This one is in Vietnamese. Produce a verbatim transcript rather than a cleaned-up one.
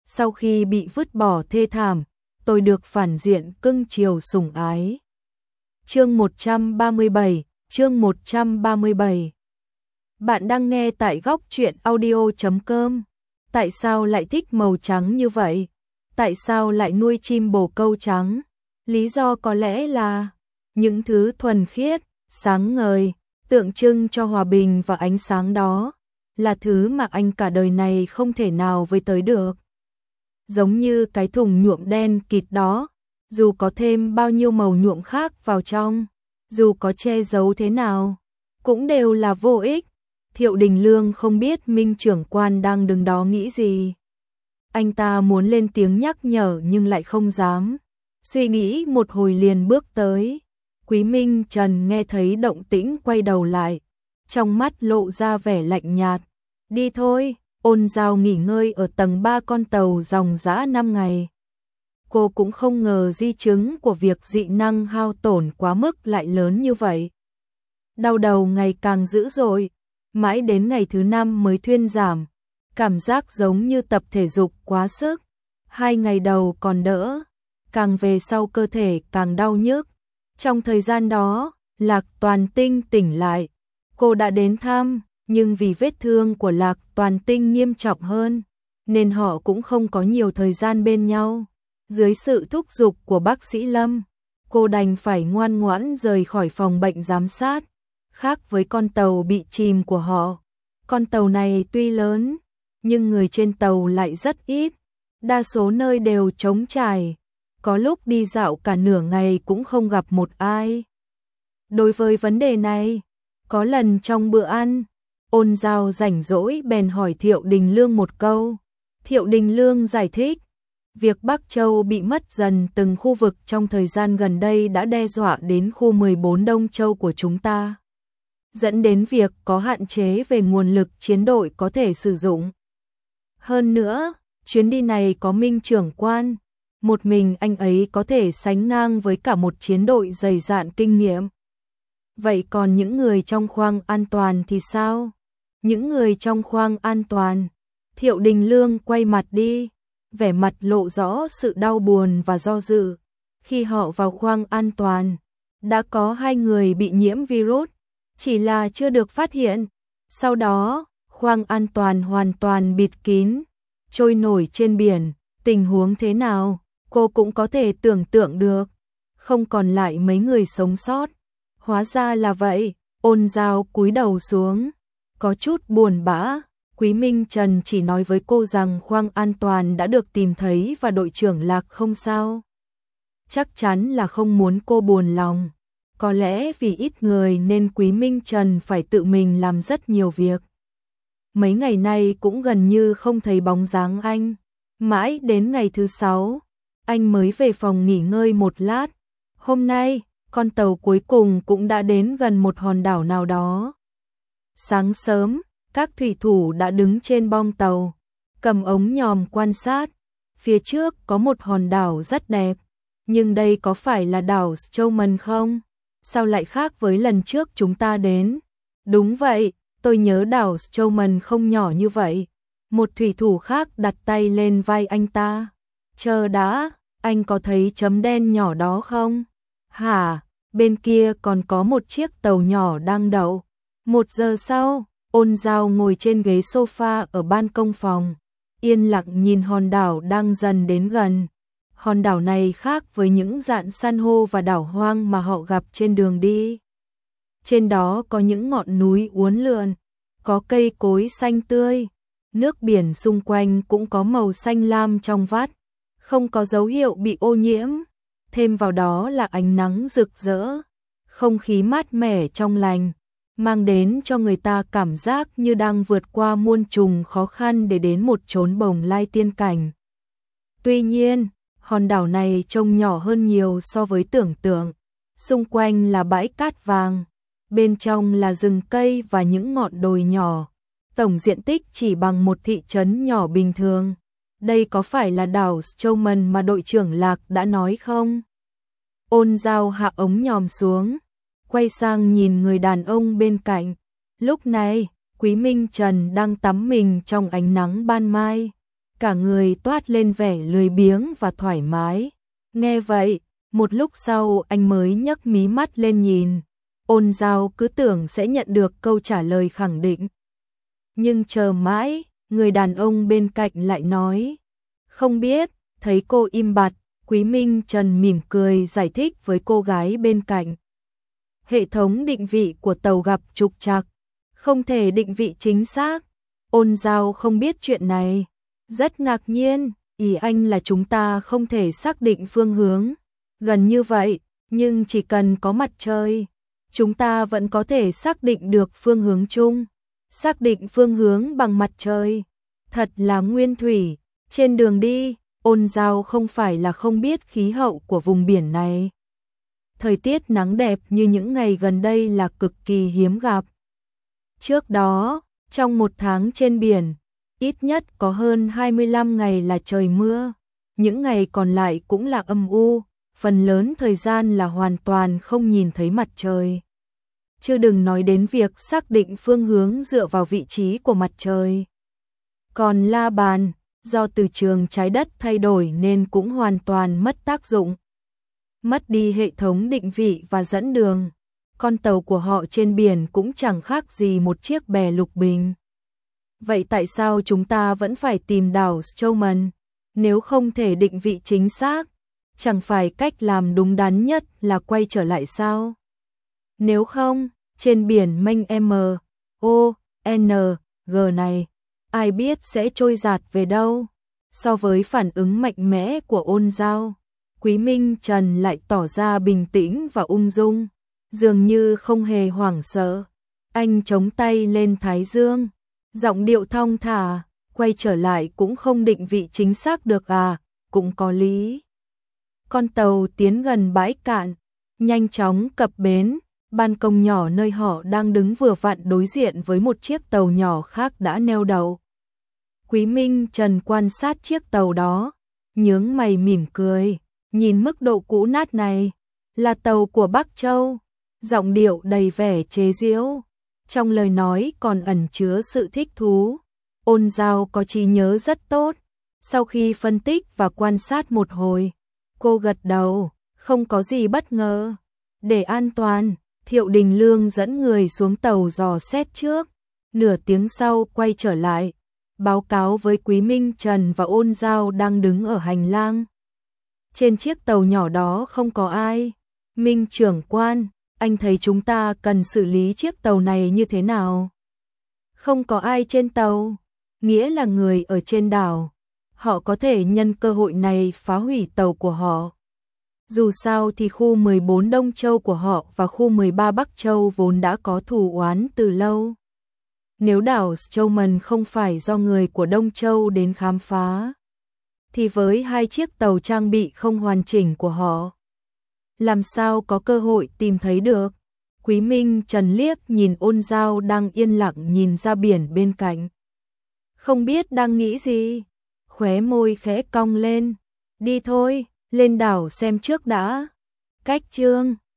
sau khi bị vứt bỏ thê thảm, tôi được phản diện cưng chiều sủng ái. Chương một trăm ba mươi bảy, chương một trăm ba mươi bảy. Bạn đang nghe tại góc truyện audio chấm com. Tại sao lại thích màu trắng như vậy? Tại sao lại nuôi chim bồ câu trắng? Lý do có lẽ là những thứ thuần khiết, sáng ngời, tượng trưng cho hòa bình và ánh sáng đó, là thứ mà anh cả đời này không thể nào với tới được. Giống như cái thùng nhuộm đen kịt đó, dù có thêm bao nhiêu màu nhuộm khác vào trong, dù có che giấu thế nào, cũng đều là vô ích. Thiệu Đình Lương không biết Minh trưởng quan đang đứng đó nghĩ gì. Anh ta muốn lên tiếng nhắc nhở nhưng lại không dám. Suy nghĩ một hồi liền bước tới. Quý Minh Trần nghe thấy động tĩnh quay đầu lại, trong mắt lộ ra vẻ lạnh nhạt. Đi thôi, Ôn Giao nghỉ ngơi ở tầng ba con tàu dòng dã năm ngày. Cô cũng không ngờ di chứng của việc dị năng hao tổn quá mức lại lớn như vậy. Đau đầu ngày càng dữ dội, mãi đến ngày thứ năm mới thuyên giảm, cảm giác giống như tập thể dục quá sức. Hai ngày đầu còn đỡ, càng về sau cơ thể càng đau nhức. Trong thời gian đó, Lạc Toàn Tinh tỉnh lại. Cô đã đến thăm, nhưng vì vết thương của Lạc Toàn Tinh nghiêm trọng hơn, nên họ cũng không có nhiều thời gian bên nhau. Dưới sự thúc giục của bác sĩ Lâm, cô đành phải ngoan ngoãn rời khỏi phòng bệnh giám sát. Khác với con tàu bị chìm của họ, con tàu này tuy lớn, nhưng người trên tàu lại rất ít. Đa số nơi đều trống trải, có lúc đi dạo cả nửa ngày cũng không gặp một ai. Đối với vấn đề này, có lần trong bữa ăn, Ôn Giao rảnh rỗi bèn hỏi Thiệu Đình Lương một câu. Thiệu Đình Lương giải thích, việc Bắc Châu bị mất dần từng khu vực trong thời gian gần đây đã đe dọa đến khu mười bốn Đông Châu của chúng ta, dẫn đến việc có hạn chế về nguồn lực chiến đội có thể sử dụng. Hơn nữa, chuyến đi này có Minh trưởng quan, một mình anh ấy có thể sánh ngang với cả một chiến đội dày dạn kinh nghiệm. Vậy còn những người trong khoang an toàn thì sao? Những người trong khoang an toàn? Thiệu Đình Lương quay mặt đi, vẻ mặt lộ rõ sự đau buồn và do dự. Khi họ vào khoang an toàn, đã có hai người bị nhiễm virus, chỉ là chưa được phát hiện. Sau đó, khoang an toàn hoàn toàn bịt kín, trôi nổi trên biển. Tình huống thế nào, cô cũng có thể tưởng tượng được. Không còn lại mấy người sống sót. Hóa ra là vậy. Ôn Giao cúi đầu xuống, có chút buồn bã. Quý Minh Trần chỉ nói với cô rằng khoang an toàn đã được tìm thấy và đội trưởng Lạc không sao. Chắc chắn là không muốn cô buồn lòng. Có lẽ vì ít người nên Quý Minh Trần phải tự mình làm rất nhiều việc. Mấy ngày nay cũng gần như không thấy bóng dáng anh. Mãi đến ngày thứ sáu, anh mới về phòng nghỉ ngơi một lát. Hôm nay, con tàu cuối cùng cũng đã đến gần một hòn đảo nào đó. Sáng sớm, các thủy thủ đã đứng trên bong tàu, cầm ống nhòm quan sát. Phía trước có một hòn đảo rất đẹp, nhưng đây có phải là đảo Strowman không? Sao lại khác với lần trước chúng ta đến? Đúng vậy, tôi nhớ đảo Strowman không nhỏ như vậy. Một thủy thủ khác đặt tay lên vai anh ta. Chờ đã, anh có thấy chấm đen nhỏ đó không? Hả, bên kia còn có một chiếc tàu nhỏ đang đậu. Một giờ sau, Ôn Giao ngồi trên ghế sofa ở ban công phòng, yên lặng nhìn hòn đảo đang dần đến gần. Hòn đảo này khác với những rạn san hô và đảo hoang mà họ gặp trên đường đi. Trên đó có những ngọn núi uốn lượn, có cây cối xanh tươi, nước biển xung quanh cũng có màu xanh lam trong vắt, không có dấu hiệu bị ô nhiễm. Thêm vào đó là ánh nắng rực rỡ, không khí mát mẻ trong lành, mang đến cho người ta cảm giác như đang vượt qua muôn trùng khó khăn để đến một chốn bồng lai tiên cảnh. Tuy nhiên, hòn đảo này trông nhỏ hơn nhiều so với tưởng tượng. Xung quanh là bãi cát vàng, bên trong là rừng cây và những ngọn đồi nhỏ. Tổng diện tích chỉ bằng một thị trấn nhỏ bình thường. Đây có phải là đảo Strowman mà đội trưởng Lạc đã nói không? Ôn Giao hạ ống nhòm xuống, quay sang nhìn người đàn ông bên cạnh. Lúc này, Quý Minh Trần đang tắm mình trong ánh nắng ban mai. cả người toát lên vẻ lười biếng và thoải mái. Nghe vậy, một lúc sau anh mới nhấc mí mắt lên nhìn. Ôn Giao cứ tưởng sẽ nhận được câu trả lời khẳng định. Nhưng chờ mãi, người đàn ông bên cạnh lại nói, không biết. Thấy cô im bặt, Quý Minh Trần mỉm cười giải thích với cô gái bên cạnh. Hệ thống định vị của tàu gặp trục trặc, không thể định vị chính xác. Ôn Giao không biết chuyện này, rất ngạc nhiên, ý anh là chúng ta không thể xác định phương hướng. Gần như vậy, nhưng chỉ cần có mặt trời, chúng ta vẫn có thể xác định được phương hướng chung. Xác định phương hướng bằng mặt trời, thật là nguyên thủy. Trên đường đi, Ôn Giao không phải là không biết khí hậu của vùng biển này. Thời tiết nắng đẹp như những ngày gần đây là cực kỳ hiếm gặp. Trước đó, trong một tháng trên biển, ít nhất có hơn hai mươi lăm ngày là trời mưa, những ngày còn lại cũng là âm u, phần lớn thời gian là hoàn toàn không nhìn thấy mặt trời. Chứ đừng nói đến việc xác định phương hướng dựa vào vị trí của mặt trời. Còn la bàn, do từ trường trái đất thay đổi nên cũng hoàn toàn mất tác dụng. Mất đi hệ thống định vị và dẫn đường, con tàu của họ trên biển cũng chẳng khác gì một chiếc bè lục bình. Vậy tại sao chúng ta vẫn phải tìm đảo Stillman? Nếu không thể định vị chính xác, chẳng phải cách làm đúng đắn nhất là quay trở lại sao? Nếu không, trên biển mênh M, O, N, G này, ai biết sẽ trôi dạt về đâu? So với phản ứng mạnh mẽ của Ôn Giao, Quý Minh Trần lại tỏ ra bình tĩnh và ung dung, dường như không hề hoảng sợ. Anh chống tay lên thái dương, giọng điệu thong thả, quay trở lại cũng không định vị chính xác được à, cũng có lý. Con tàu tiến gần bãi cạn, nhanh chóng cập bến, ban công nhỏ nơi họ đang đứng vừa vặn đối diện với một chiếc tàu nhỏ khác đã neo đậu. Quý Minh Trần quan sát chiếc tàu đó, nhướng mày mỉm cười, nhìn mức độ cũ nát này, là tàu của Bắc Châu, giọng điệu đầy vẻ chế giễu, trong lời nói còn ẩn chứa sự thích thú. Ôn Giao có trí nhớ rất tốt, sau khi phân tích và quan sát một hồi, cô gật đầu, không có gì bất ngờ. Để an toàn, Thiệu Đình Lương dẫn người xuống tàu dò xét trước, nửa tiếng sau quay trở lại, báo cáo với Quý Minh Trần và Ôn Giao đang đứng ở hành lang. Trên chiếc tàu nhỏ đó không có ai. Minh trưởng quan, anh thấy chúng ta cần xử lý chiếc tàu này như thế nào? Không có ai trên tàu, nghĩa là người ở trên đảo. Họ có thể nhân cơ hội này phá hủy tàu của họ. Dù sao thì khu mười bốn Đông Châu của họ và khu mười ba Bắc Châu vốn đã có thù oán từ lâu. Nếu đảo Stillman không phải do người của Đông Châu đến khám phá, thì với hai chiếc tàu trang bị không hoàn chỉnh của họ, làm sao có cơ hội tìm thấy được? Quý Minh Trần liếc nhìn Ôn Giao đang yên lặng nhìn ra biển bên cạnh. Không biết đang nghĩ gì, khóe môi khẽ cong lên. Đi thôi, lên đảo xem trước đã. Cách chương